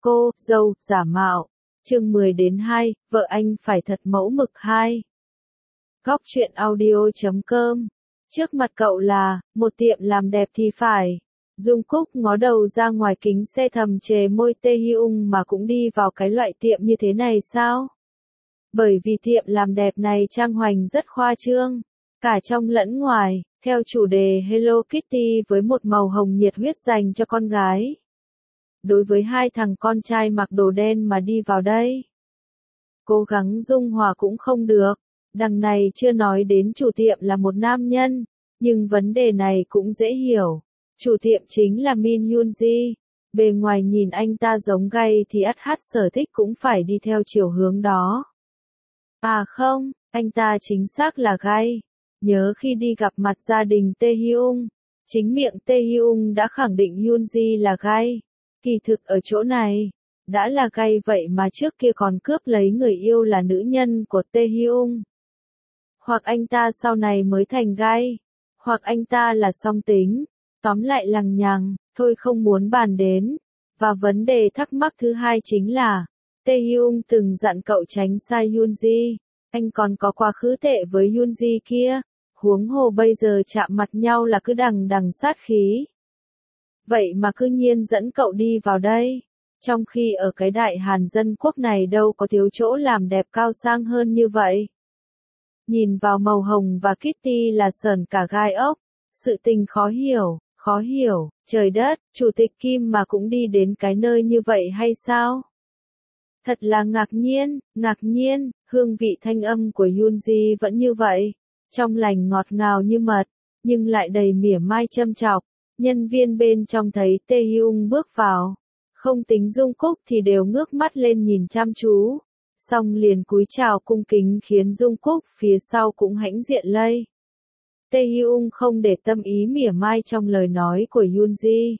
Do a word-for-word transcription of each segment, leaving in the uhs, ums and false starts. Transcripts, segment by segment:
Cô, dâu, giả mạo. Chương mười đến hai, vợ anh phải thật mẫu mực hai. Góc truyện audio.com. Trước mặt cậu là, một tiệm làm đẹp thì phải. Dung Cúc ngó đầu ra ngoài kính xe thầm chề môi Tae Hyung mà cũng đi vào cái loại tiệm như thế này sao? Bởi vì tiệm làm đẹp này trang hoành rất khoa trương, cả trong lẫn ngoài, theo chủ đề Hello Kitty với một màu hồng nhiệt huyết dành cho con gái. Đối với hai thằng con trai mặc đồ đen mà đi vào đây, cố gắng dung hòa cũng không được. Đằng này chưa nói đến chủ tiệm là một nam nhân, nhưng vấn đề này cũng dễ hiểu. Chủ tiệm chính là Min Yoonji. Bề ngoài nhìn anh ta giống gay thì ắt hắt sở thích cũng phải đi theo chiều hướng đó. À không, anh ta chính xác là gay. Nhớ khi đi gặp mặt gia đình Tae Hyung, chính miệng Tae Hyung đã khẳng định Yoonji là gay. Kỳ thực ở chỗ này, đã là gay vậy mà trước kia còn cướp lấy người yêu là nữ nhân của Tae Hyung. Hoặc anh ta sau này mới thành gay, hoặc anh ta là song tính, tóm lại lằng nhằng, thôi không muốn bàn đến. Và vấn đề thắc mắc thứ hai chính là, Tae Hyung từng dặn cậu tránh xa Yoonji, anh còn có quá khứ tệ với Yoonji kia, huống hồ bây giờ chạm mặt nhau là cứ đằng đằng sát khí. Vậy mà cứ nhiên dẫn cậu đi vào đây, trong khi ở cái đại Hàn dân quốc này đâu có thiếu chỗ làm đẹp cao sang hơn như vậy. Nhìn vào màu hồng và Kitty là sởn cả gai ốc, sự tình khó hiểu, khó hiểu, trời đất, chủ tịch Kim mà cũng đi đến cái nơi như vậy hay sao? Thật là ngạc nhiên, ngạc nhiên, hương vị thanh âm của Yoonji vẫn như vậy, trong lành ngọt ngào như mật, nhưng lại đầy mỉa mai châm chọc. Nhân viên bên trong thấy Tae Hyung bước vào, không tính Dung Cúc thì đều ngước mắt lên nhìn chăm chú, xong liền cúi chào cung kính khiến Dung Cúc phía sau cũng hãnh diện lây. Tae Hyung không để tâm ý mỉa mai trong lời nói của Yoonji.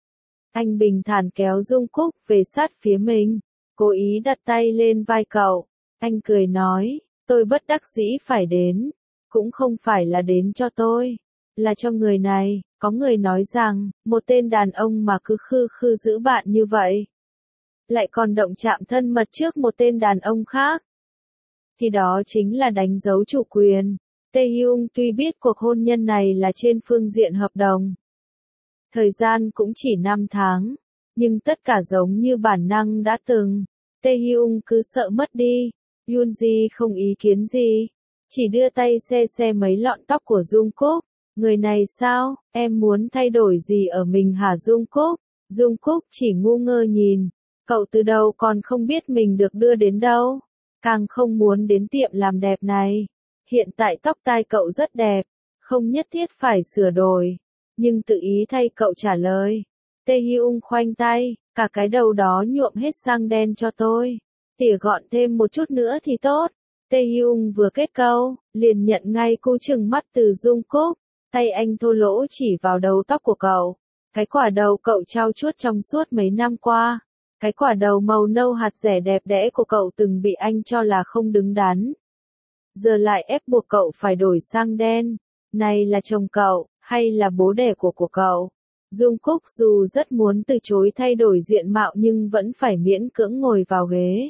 Anh bình thản kéo Dung Cúc về sát phía mình, cố ý đặt tay lên vai cậu. Anh cười nói, tôi bất đắc dĩ phải đến, cũng không phải là đến cho tôi, là cho người này. Có người nói rằng, một tên đàn ông mà cứ khư khư giữ bạn như vậy, lại còn động chạm thân mật trước một tên đàn ông khác, thì đó chính là đánh dấu chủ quyền. Tae Hyung tuy biết cuộc hôn nhân này là trên phương diện hợp đồng, thời gian cũng chỉ năm tháng, nhưng tất cả giống như bản năng đã từng. Tae Hyung cứ sợ mất đi. Yoonji không ý kiến gì, chỉ đưa tay xe xe mấy lọn tóc của Dung Cúc. Người này sao, em muốn thay đổi gì ở mình hả Dung Cúc? Dung Cúc chỉ ngu ngơ nhìn, cậu từ đầu còn không biết mình được đưa đến đâu, càng không muốn đến tiệm làm đẹp này. Hiện tại tóc tai cậu rất đẹp, không nhất thiết phải sửa đổi, nhưng tự ý thay cậu trả lời. Tae Hyung khoanh tay, cả cái đầu đó nhuộm hết sang đen cho tôi, tỉa gọn thêm một chút nữa thì tốt. Tae Hyung vừa kết câu, liền nhận ngay cú trừng mắt từ Dung Cúc. Tay anh thô lỗ chỉ vào đầu tóc của cậu. Cái quả đầu cậu trau chuốt trong suốt mấy năm qua. Cái quả đầu màu nâu hạt rẻ đẹp đẽ của cậu từng bị anh cho là không đứng đắn. Giờ lại ép buộc cậu phải đổi sang đen. Này là chồng cậu, hay là bố đẻ của của cậu? Dung Cúc dù rất muốn từ chối thay đổi diện mạo nhưng vẫn phải miễn cưỡng ngồi vào ghế.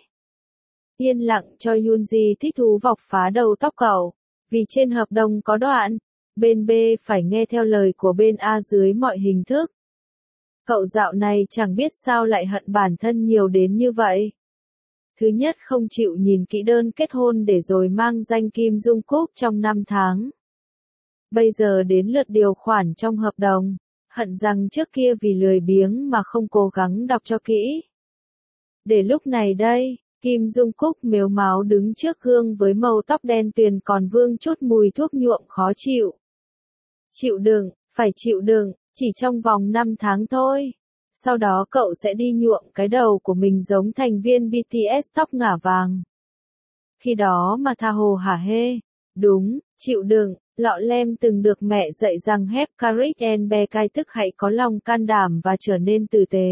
Yên lặng cho Yoonji thích thú vọc phá đầu tóc cậu. Vì trên hợp đồng có đoạn, bên B phải nghe theo lời của bên A dưới mọi hình thức. Cậu dạo này chẳng biết sao lại hận bản thân nhiều đến như vậy. Thứ nhất không chịu nhìn kỹ đơn kết hôn để rồi mang danh Kim Dung Cúc trong năm tháng. Bây giờ đến lượt điều khoản trong hợp đồng, hận rằng trước kia vì lười biếng mà không cố gắng đọc cho kỹ. Để lúc này đây, Kim Dung Cúc mếu máo đứng trước gương với màu tóc đen tuyền còn vương chút mùi thuốc nhuộm khó chịu. Chịu đựng, phải chịu đựng, chỉ trong vòng năm tháng thôi. Sau đó cậu sẽ đi nhuộm cái đầu của mình giống thành viên bê tê ét tóc ngả vàng. Khi đó mà tha hồ hả hê. Đúng, chịu đựng, lọ lem từng được mẹ dạy rằng have courage and be kind, tức hãy có lòng can đảm và trở nên tử tế.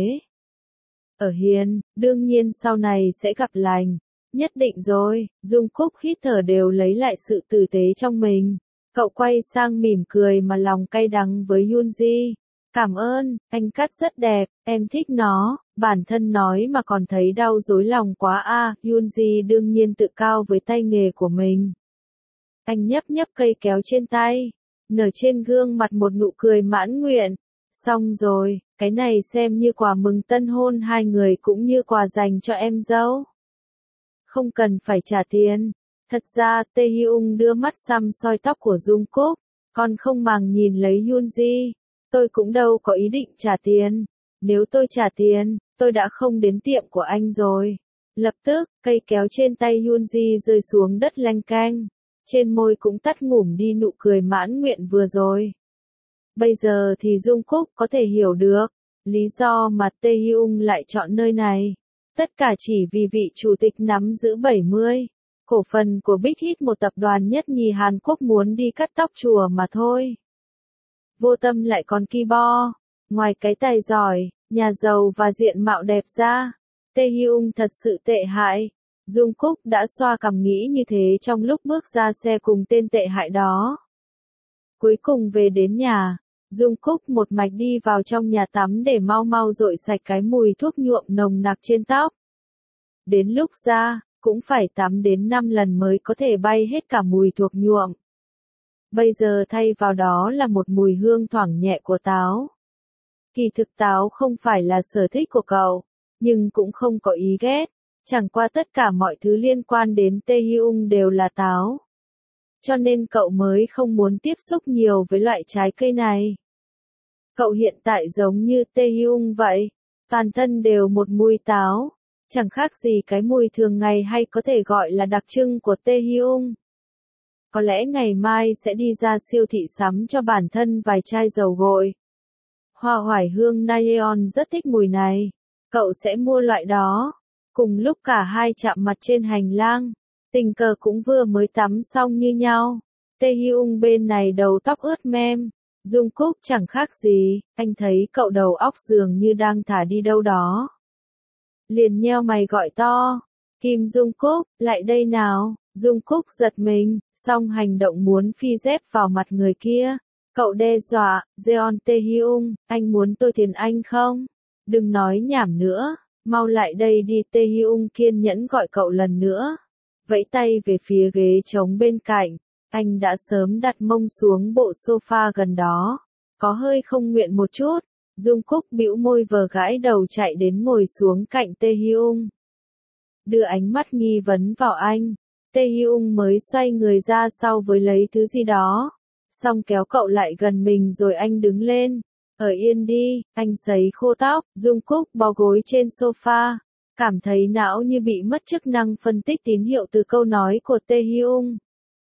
Ở hiền, đương nhiên sau này sẽ gặp lành. Nhất định rồi, Dung Cúc hít thở đều lấy lại sự tử tế trong mình. Cậu quay sang mỉm cười mà lòng cay đắng với Yoonji. Cảm ơn, anh cắt rất đẹp, em thích nó. Bản thân nói mà còn thấy đau dối lòng quá a. À, Yoonji đương nhiên tự cao với tay nghề của mình. Anh nhấp nhấp cây kéo trên tay, nở trên gương mặt một nụ cười mãn nguyện. Xong rồi, cái này xem như quà mừng tân hôn hai người cũng như quà dành cho em dâu. Không cần phải trả tiền. Thật ra, Tae Hyung đưa mắt xăm soi tóc của Jungkook, còn không màng nhìn lấy Yoonji. Tôi cũng đâu có ý định trả tiền. Nếu tôi trả tiền, tôi đã không đến tiệm của anh rồi. Lập tức, cây kéo trên tay Yoonji rơi xuống đất lanh canh. Trên môi cũng tắt ngủm đi nụ cười mãn nguyện vừa rồi. Bây giờ thì Jungkook có thể hiểu được lý do mà Tae Hyung lại chọn nơi này. Tất cả chỉ vì vị chủ tịch nắm giữ bảy mươi cổ phần của Big Hit, một tập đoàn nhất nhì Hàn Quốc muốn đi cắt tóc chùa mà thôi. Vô tâm lại còn ki bo. Ngoài cái tài giỏi, nhà giàu và diện mạo đẹp ra, Tae Hyung thật sự tệ hại. Jungkook đã xoa cằm nghĩ như thế trong lúc bước ra xe cùng tên tệ hại đó. Cuối cùng về đến nhà, Jungkook một mạch đi vào trong nhà tắm để mau mau dội sạch cái mùi thuốc nhuộm nồng nặc trên tóc. Đến lúc ra, cũng phải tắm đến năm lần mới có thể bay hết cả mùi thuốc nhuộm. Bây giờ thay vào đó là một mùi hương thoảng nhẹ của táo. Kỳ thực táo không phải là sở thích của cậu, nhưng cũng không có ý ghét. Chẳng qua tất cả mọi thứ liên quan đến Tae Hyung đều là táo. Cho nên cậu mới không muốn tiếp xúc nhiều với loại trái cây này. Cậu hiện tại giống như Tae Hyung vậy, toàn thân đều một mùi táo, chẳng khác gì cái mùi thường ngày hay có thể gọi là đặc trưng của Tae Hyung. Có lẽ ngày mai sẽ đi ra siêu thị sắm cho bản thân vài chai dầu gội. Hoa oải hương Nayeon rất thích mùi này, cậu sẽ mua loại đó. Cùng lúc cả hai chạm mặt trên hành lang, tình cờ cũng vừa mới tắm xong như nhau. Tae Hyung bên này đầu tóc ướt mem, Jungkook chẳng khác gì, anh thấy cậu đầu óc dường như đang thả đi đâu đó. Liền nheo mày gọi to, Kim Jungkook, lại đây nào. Jungkook giật mình, xong hành động muốn phi dép vào mặt người kia. Cậu đe dọa, Jeon Tae Hyung, anh muốn tôi thiến anh không? Đừng nói nhảm nữa. Mau lại đây đi. Tae Hyung kiên nhẫn gọi cậu lần nữa. Vẫy tay về phía ghế trống bên cạnh. Anh đã sớm đặt mông xuống bộ sofa gần đó. Có hơi không nguyện một chút. Jungkook bĩu môi vờ gãi đầu chạy đến ngồi xuống cạnh Tae Hyung. Đưa ánh mắt nghi vấn vào anh. Tae Hyung mới xoay người ra sau với lấy thứ gì đó. Xong kéo cậu lại gần mình rồi anh đứng lên. Ở yên đi, anh sấy khô tóc. Jungkook bó gối trên sofa, cảm thấy não như bị mất chức năng phân tích tín hiệu từ câu nói của Tae Hyung.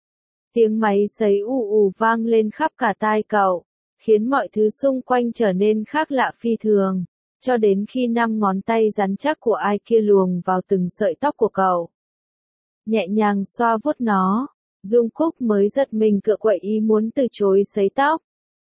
Tiếng máy sấy ù ù vang lên khắp cả tai cậu, khiến mọi thứ xung quanh trở nên khác lạ phi thường, cho đến khi năm ngón tay rắn chắc của ai kia luồn vào từng sợi tóc của cậu. Nhẹ nhàng xoa vuốt nó, Jungkook mới giật mình cựa quậy ý muốn từ chối sấy tóc.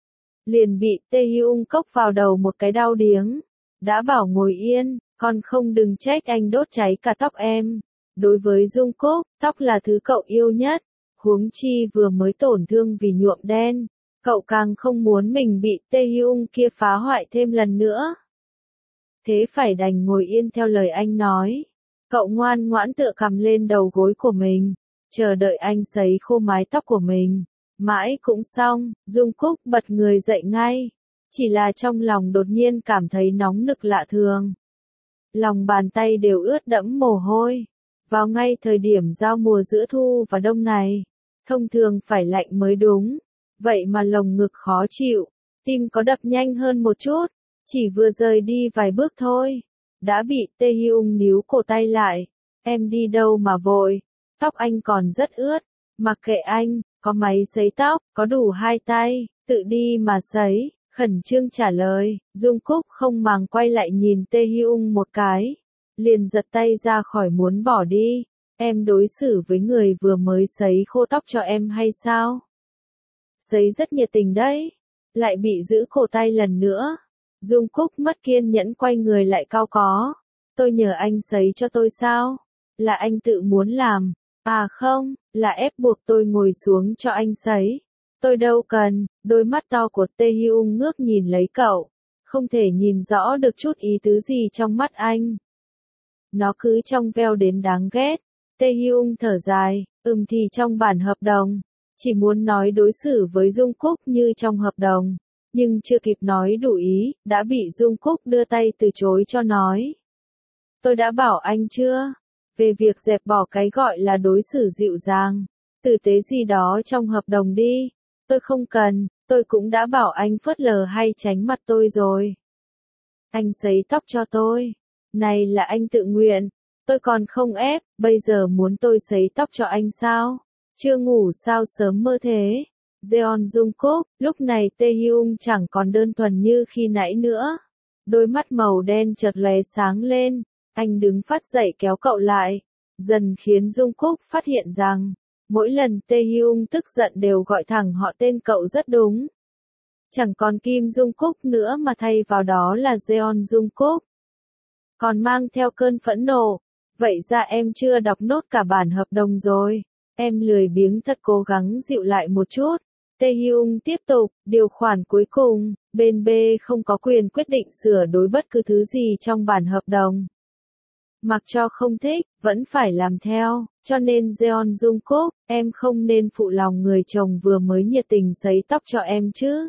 Liền bị Tae Hyung cốc vào đầu một cái đau điếng. Đã bảo ngồi yên, con không đừng trách anh đốt cháy cả tóc em. Đối với Jungkook, tóc là thứ cậu yêu nhất. Huống chi vừa mới tổn thương vì nhuộm đen. Cậu càng không muốn mình bị Tae Hyung kia phá hoại thêm lần nữa. Thế phải đành ngồi yên theo lời anh nói. Cậu ngoan ngoãn tựa cằm lên đầu gối của mình, chờ đợi anh sấy khô mái tóc của mình. Mãi cũng xong, Jungkook bật người dậy ngay. Chỉ là trong lòng đột nhiên cảm thấy nóng nực lạ thường. Lòng bàn tay đều ướt đẫm mồ hôi. Vào ngay thời điểm giao mùa giữa thu và đông này, thông thường phải lạnh mới đúng. Vậy mà lồng ngực khó chịu, tim có đập nhanh hơn một chút. Chỉ vừa rời đi vài bước thôi, đã bị Tae Hyung níu cổ tay lại. Em đi đâu mà vội, tóc anh còn rất ướt. Mặc kệ anh, có máy sấy tóc, có đủ hai tay, tự đi mà sấy. Khẩn trương trả lời. Jungkook không màng quay lại nhìn Tae Hyung một cái, liền giật tay ra khỏi muốn bỏ đi. Em đối xử với người vừa mới sấy khô tóc cho em hay sao? Sấy rất nhiệt tình đấy. Lại bị giữ cổ tay lần nữa. Jungkook mất kiên nhẫn quay người lại cau có. Tôi nhờ anh sấy cho tôi sao? Là anh tự muốn làm. À không, là ép buộc tôi ngồi xuống cho anh sấy. Tôi đâu cần. Đôi mắt to của Tae Hyung ngước nhìn lấy cậu. không thể nhìn rõ được chút ý tứ gì trong mắt anh. Nó cứ trong veo đến đáng ghét. Tae Hyung thở dài, ừm thì trong bản hợp đồng, chỉ muốn nói đối xử với Jungkook như trong hợp đồng, nhưng chưa kịp nói đủ ý, đã bị Jungkook đưa tay từ chối cho nói. Tôi đã bảo anh chưa? Về việc dẹp bỏ cái gọi là đối xử dịu dàng, tử tế gì đó trong hợp đồng đi. Tôi không cần, tôi cũng đã bảo anh phớt lờ hay tránh mặt tôi rồi. Anh sấy tóc cho tôi. Này là anh tự nguyện. Tôi còn không ép, bây giờ muốn tôi sấy tóc cho anh sao? Chưa ngủ sao sớm mơ thế? Jeon Jungkook, lúc này Tae Hyung chẳng còn đơn thuần như khi nãy nữa. Đôi mắt màu đen chợt lóe sáng lên, anh đứng phát dậy kéo cậu lại, dần khiến Jungkook phát hiện rằng, mỗi lần Tae Hyung tức giận đều gọi thẳng họ tên cậu rất đúng. Chẳng còn Kim Jungkook nữa mà thay vào đó là Jeon Jungkook. Còn mang theo cơn phẫn nộ, vậy ra em chưa đọc nốt cả bản hợp đồng rồi. Em lười biếng thật cố gắng dịu lại một chút. Tae Hyung tiếp tục, điều khoản cuối cùng, bên B không có quyền quyết định sửa đổi bất cứ thứ gì trong bản hợp đồng. Mặc cho không thích, vẫn phải làm theo, cho nên Jeon Jungkook, em không nên phụ lòng người chồng vừa mới nhiệt tình sấy tóc cho em chứ.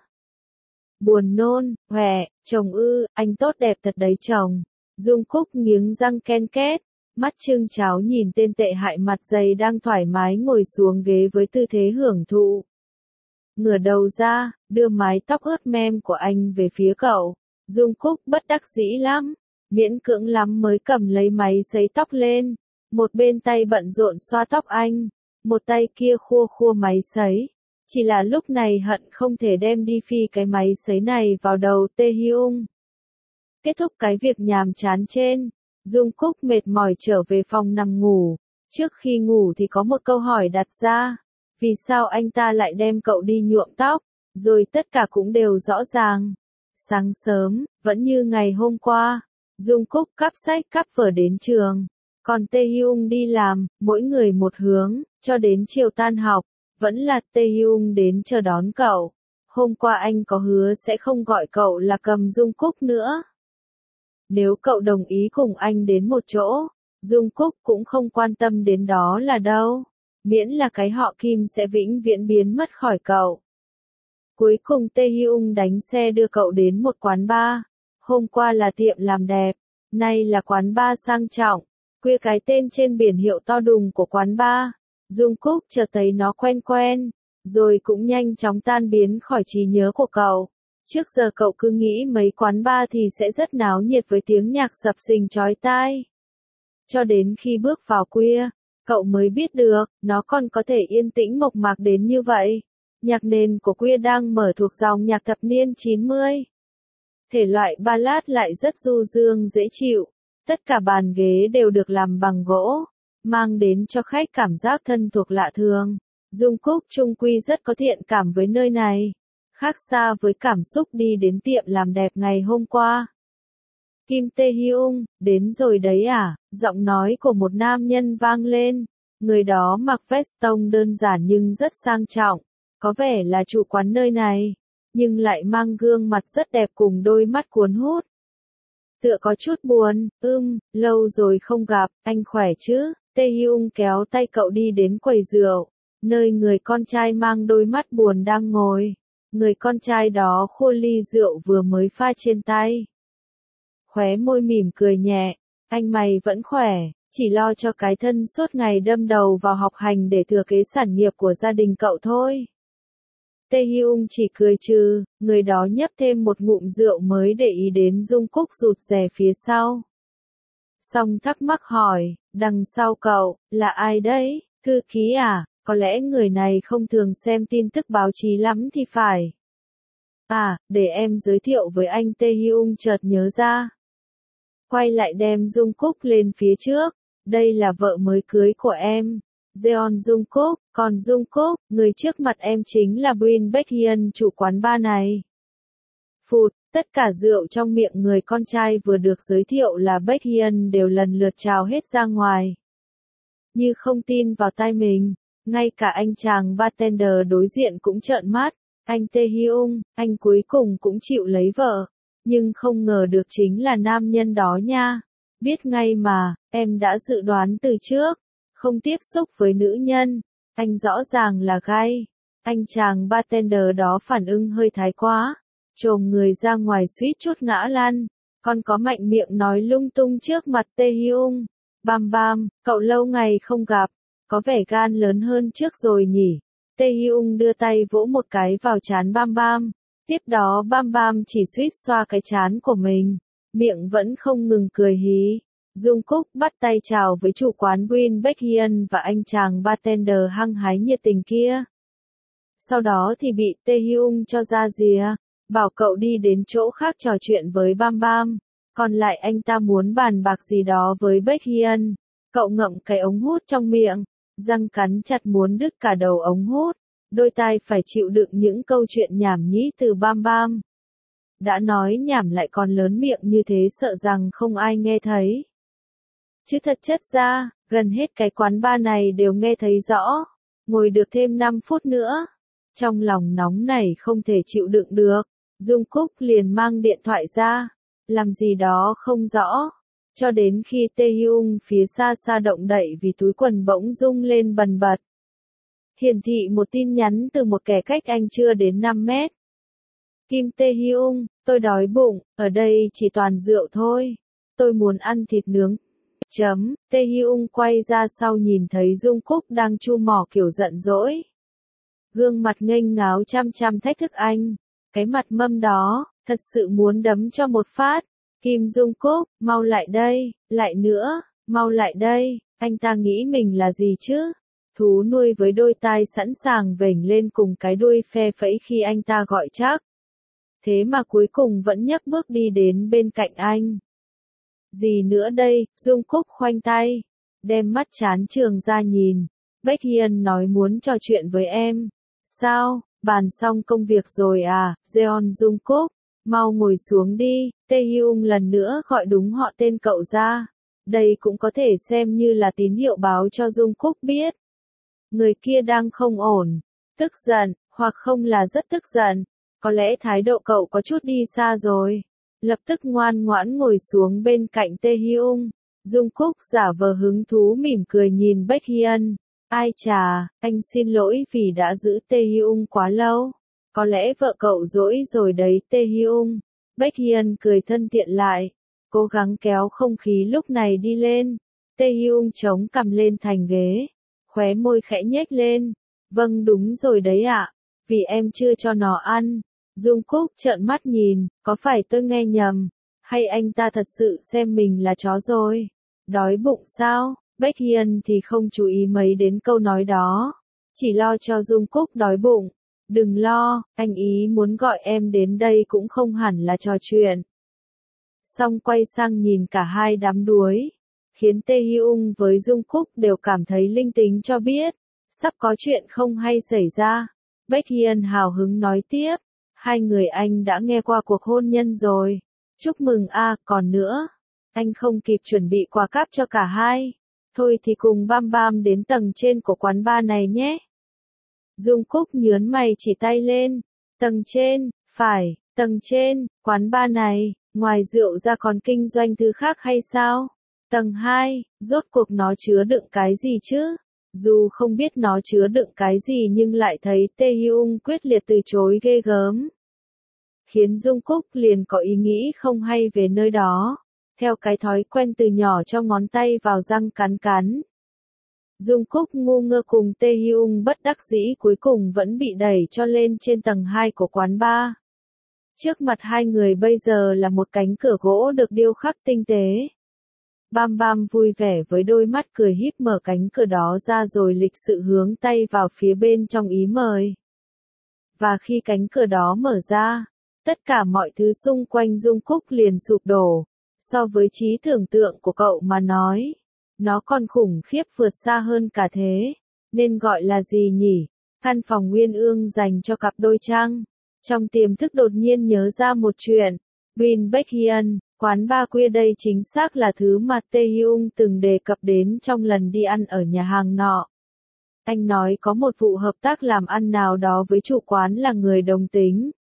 Buồn nôn, hòe, chồng ư, anh tốt đẹp thật đấy chồng. Jungkook nghiến răng ken két, mắt trưng tráo nhìn tên tệ hại mặt dày đang thoải mái ngồi xuống ghế với tư thế hưởng thụ. Ngửa đầu ra, đưa mái tóc ướt mem của anh về phía cậu. Jungkook bất đắc dĩ lắm, miễn cưỡng lắm mới cầm lấy máy sấy tóc lên. Một bên tay bận rộn xoa tóc anh, một tay kia khua khua máy sấy. Chỉ là lúc này hận không thể đem đi phi cái máy sấy này vào đầu Tae Hyung. Kết thúc cái việc nhàm chán trên, Jungkook mệt mỏi trở về phòng nằm ngủ. Trước khi ngủ thì có một câu hỏi đặt ra. Vì sao anh ta lại đem cậu đi nhuộm tóc? Rồi tất cả cũng đều rõ ràng. Sáng sớm, vẫn như ngày hôm qua, Jungkook cắp sách cắp vở đến trường. Còn Tae Hyung đi làm, mỗi người một hướng, cho đến chiều tan học, vẫn là Tae Hyung đến chờ đón cậu. Hôm qua anh có hứa sẽ không gọi cậu là cầm Jungkook nữa. Nếu cậu đồng ý cùng anh đến một chỗ, Jungkook cũng không quan tâm đến đó là đâu. Miễn là cái họ Kim sẽ vĩnh viễn biến mất khỏi cậu. Cuối cùng Tae Hyung đánh xe đưa cậu đến một quán bar. Hôm qua là tiệm làm đẹp, nay là quán bar sang trọng. Quia cái tên trên biển hiệu to đùng của quán bar. Jungkook chợt thấy nó quen quen, rồi cũng nhanh chóng tan biến khỏi trí nhớ của cậu. Trước giờ cậu cứ nghĩ mấy quán bar thì sẽ rất náo nhiệt với tiếng nhạc sập sình chói tai. Cho đến khi bước vào quia, cậu mới biết được, nó còn có thể yên tĩnh mộc mạc đến như vậy. Nhạc nền của quia đang mở thuộc dòng nhạc thập niên chín mươi. Thể loại ballad lại rất du dương dễ chịu. Tất cả bàn ghế đều được làm bằng gỗ, mang đến cho khách cảm giác thân thuộc lạ thường. Jungkook chung quy rất có thiện cảm với nơi này. Khác xa với cảm xúc đi đến tiệm làm đẹp ngày hôm qua. Kim Tae Hyung, đến rồi đấy à? Giọng nói của một nam nhân vang lên. Người đó mặc vest tông đơn giản nhưng rất sang trọng. Có vẻ là chủ quán nơi này, nhưng lại mang gương mặt rất đẹp cùng đôi mắt cuốn hút. Tựa có chút buồn, ưm, lâu rồi không gặp, anh khỏe chứ? Tae Hyung kéo tay cậu đi đến quầy rượu, nơi người con trai mang đôi mắt buồn đang ngồi. Người con trai đó khua ly rượu vừa mới pha trên tay. Khóe môi mỉm cười nhẹ, anh mày vẫn khỏe, chỉ lo cho cái thân suốt ngày đâm đầu vào học hành để thừa kế sản nghiệp của gia đình cậu thôi. Tae Hyung chỉ cười trừ, người đó nhấp thêm một ngụm rượu mới để ý đến Jungkook rụt rè phía sau. Xong thắc mắc hỏi, đằng sau cậu, là ai đấy, thư ký à, có lẽ người này không thường xem tin tức báo chí lắm thì phải. À, để em giới thiệu với anh. Tae Hyung chợt nhớ ra. Quay lại đem Jungkook lên phía trước, đây là vợ mới cưới của em. Jeon Jungkook, còn Jungkook, người trước mặt em chính là Brin Baekhyun chủ quán bar này. Phụt, tất cả rượu trong miệng người con trai vừa được giới thiệu là Baekhyun đều lần lượt trào hết ra ngoài. Như không tin vào tai mình, ngay cả anh chàng bartender đối diện cũng trợn mắt. Anh Tae Hyung, anh cuối cùng cũng chịu lấy vợ. nhưng không ngờ được chính là nam nhân đó nha. Biết ngay mà, em đã dự đoán từ trước, không tiếp xúc với nữ nhân, anh rõ ràng là gay. Anh chàng bartender đó phản ứng hơi thái quá, chồm người ra ngoài suýt chút ngã lăn, còn có mạnh miệng nói lung tung trước mặt Taehyung. Bam bam, cậu lâu ngày không gặp, có vẻ gan lớn hơn trước rồi nhỉ. Taehyung đưa tay vỗ một cái vào trán Bam Bam, tiếp đó Bam Bam chỉ suýt xoa cái trán của mình, miệng vẫn không ngừng cười hí. Jungkook bắt tay chào với chủ quán Win Baekhyun và anh chàng bartender hăng hái nhiệt tình kia. Sau đó thì bị Taehyung cho ra rìa, bảo cậu đi đến chỗ khác trò chuyện với Bam Bam, còn lại anh ta muốn bàn bạc gì đó với Baekhyun. Cậu ngậm cái ống hút trong miệng, răng cắn chặt muốn đứt cả đầu ống hút, đôi tai phải chịu đựng những câu chuyện nhảm nhí từ Bam Bam. Đã nói nhảm lại còn lớn miệng như thế sợ rằng không ai nghe thấy. Chứ thật chất ra, gần hết cái quán bar này đều nghe thấy rõ. Ngồi được thêm năm phút nữa. Trong lòng nóng này không thể chịu đựng được, Jungkook liền mang điện thoại ra, làm gì đó không rõ. Cho đến khi Taehyung phía xa xa động đậy vì túi quần bỗng rung lên bần bật. Hiển thị một tin nhắn từ một kẻ cách anh chưa đến năm mét. Kim Taehyung, tôi đói bụng, ở đây chỉ toàn rượu thôi. Tôi muốn ăn thịt nướng. Chấm, Taehyung quay ra sau nhìn thấy Jungkook đang chu mỏ kiểu giận dỗi. Gương mặt nghênh ngáo chăm chăm thách thức anh. Cái mặt mâm đó, thật sự muốn đấm cho một phát. Kim Jungkook, mau lại đây, lại nữa, mau lại đây, anh ta nghĩ mình là gì chứ? Thú nuôi với đôi tai sẵn sàng vểnh lên cùng cái đuôi phe phẩy khi anh ta gọi chắc. Thế mà cuối cùng vẫn nhấc bước đi đến bên cạnh anh. Gì nữa đây, Jungkook khoanh tay, đem mắt chán trường ra nhìn. Baekhyun nói muốn trò chuyện với em. Sao, bàn xong công việc rồi à, Jeon Jungkook, mau ngồi xuống đi. Taehyung lần nữa gọi đúng họ tên cậu ra. Đây cũng có thể xem như là tín hiệu báo cho Jungkook biết. Người kia đang không ổn, tức giận, hoặc không là rất tức giận. Có lẽ thái độ cậu có chút đi xa rồi. Lập tức ngoan ngoãn ngồi xuống bên cạnh Taehyung. Jungkook giả vờ hứng thú mỉm cười nhìn Baekhyun. Ai chà, anh xin lỗi vì đã giữ Taehyung quá lâu. Có lẽ vợ cậu dỗi rồi đấy Taehyung. Baekhyun cười thân thiện lại, cố gắng kéo không khí lúc này đi lên. Taehyung chống cằm lên thành ghế, khóe môi khẽ nhếch lên. Vâng đúng rồi đấy ạ, vì em chưa cho nó ăn. Jungkook trợn mắt nhìn, có phải tôi nghe nhầm, hay anh ta thật sự xem mình là chó rồi? Đói bụng sao? Baekhyun thì không chú ý mấy đến câu nói đó, chỉ lo cho Jungkook đói bụng. Đừng lo, anh ý muốn gọi em đến đây cũng không hẳn là trò chuyện. Xong quay sang nhìn cả hai đám đuối, khiến Taehyung với Jungkook đều cảm thấy linh tính cho biết, sắp có chuyện không hay xảy ra. Baekhyun hào hứng nói tiếp, hai người anh đã nghe qua cuộc hôn nhân rồi. Chúc mừng a, à, còn nữa, anh không kịp chuẩn bị quà cáp cho cả hai. Thôi thì cùng Bam Bam đến tầng trên của quán bar này nhé. Jungkook nhớn mày chỉ tay lên. Tầng trên, phải, tầng trên, quán bar này, ngoài rượu ra còn kinh doanh thứ khác hay sao? Tầng hai, rốt cuộc nó chứa đựng cái gì chứ? Dù không biết nó chứa đựng cái gì nhưng lại thấy Taehyung quyết liệt từ chối ghê gớm. Khiến Jungkook liền có ý nghĩ không hay về nơi đó. Theo cái thói quen từ nhỏ cho ngón tay vào răng cắn cắn. Jungkook ngu ngơ cùng Taehyung bất đắc dĩ cuối cùng vẫn bị đẩy cho lên trên tầng hai của quán bar. Trước mặt hai người bây giờ là một cánh cửa gỗ được điêu khắc tinh tế. Bam Bam vui vẻ với đôi mắt cười híp mở cánh cửa đó ra rồi lịch sự hướng tay vào phía bên trong ý mời. Và khi cánh cửa đó mở ra, tất cả mọi thứ xung quanh Jungkook liền sụp đổ. So với trí tưởng tượng của cậu mà nói, nó còn khủng khiếp vượt xa hơn cả thế. Nên gọi là gì nhỉ? Căn phòng uyên ương dành cho cặp đôi trăng. Trong tiềm thức đột nhiên nhớ ra một chuyện. Win Baekhyun, quán bar khuya đây chính xác là thứ mà Taehyung từng đề cập đến trong lần đi ăn ở nhà hàng nọ. Anh nói có một vụ hợp tác làm ăn nào đó với chủ quán là người đồng tính.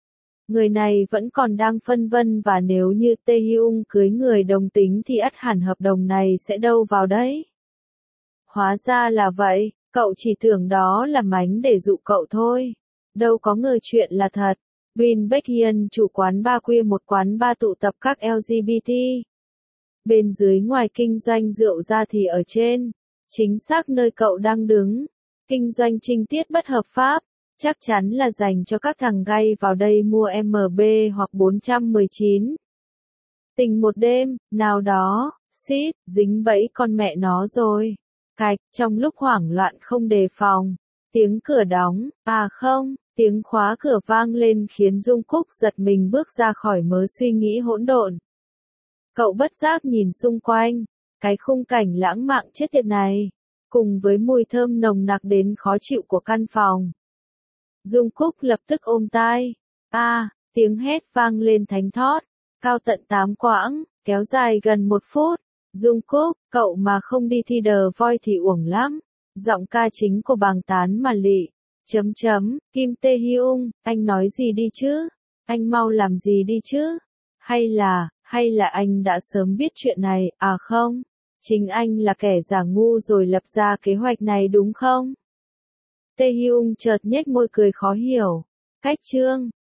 Người này vẫn còn đang phân vân và nếu như Tae Hyung cưới người đồng tính thì ắt hẳn hợp đồng này sẽ đâu vào đấy. Hóa ra là vậy, cậu chỉ tưởng đó là mánh để dụ cậu thôi. Đâu có ngờ chuyện là thật. Win Baekhyun, chủ quán bar Queer, một quán bar tụ tập các L G B T. Bên dưới ngoài kinh doanh rượu ra thì ở trên, chính xác nơi cậu đang đứng, kinh doanh trinh tiết bất hợp pháp, chắc chắn là dành cho các thằng gay vào đây mua M B hoặc bốn trăm mười chín. Tình một đêm, nào đó, xít, dính bẫy con mẹ nó rồi. Cạch, trong lúc hoảng loạn không đề phòng, tiếng cửa đóng, à không, tiếng khóa cửa vang lên khiến Dung Cúc giật mình bước ra khỏi mớ suy nghĩ hỗn độn. Cậu bất giác nhìn xung quanh, cái khung cảnh lãng mạn chết tiệt này, cùng với mùi thơm nồng nặc đến khó chịu của căn phòng. Dung Cúc lập tức ôm tai. A, à, tiếng hét vang lên thánh thót, cao tận tám quãng, kéo dài gần một phút. Dung Cúc, cậu mà không đi thi The Voice thì uổng lắm. Giọng ca chính của bàng tán mà lị. Chấm chấm, Kim Tae Hyung, anh nói gì đi chứ? Anh mau làm gì đi chứ? Hay là, hay là anh đã sớm biết chuyện này, à không? Chính anh là kẻ giả ngu rồi lập ra kế hoạch này đúng không? Tae Hyung chợt nhếch môi cười khó hiểu. Cách chương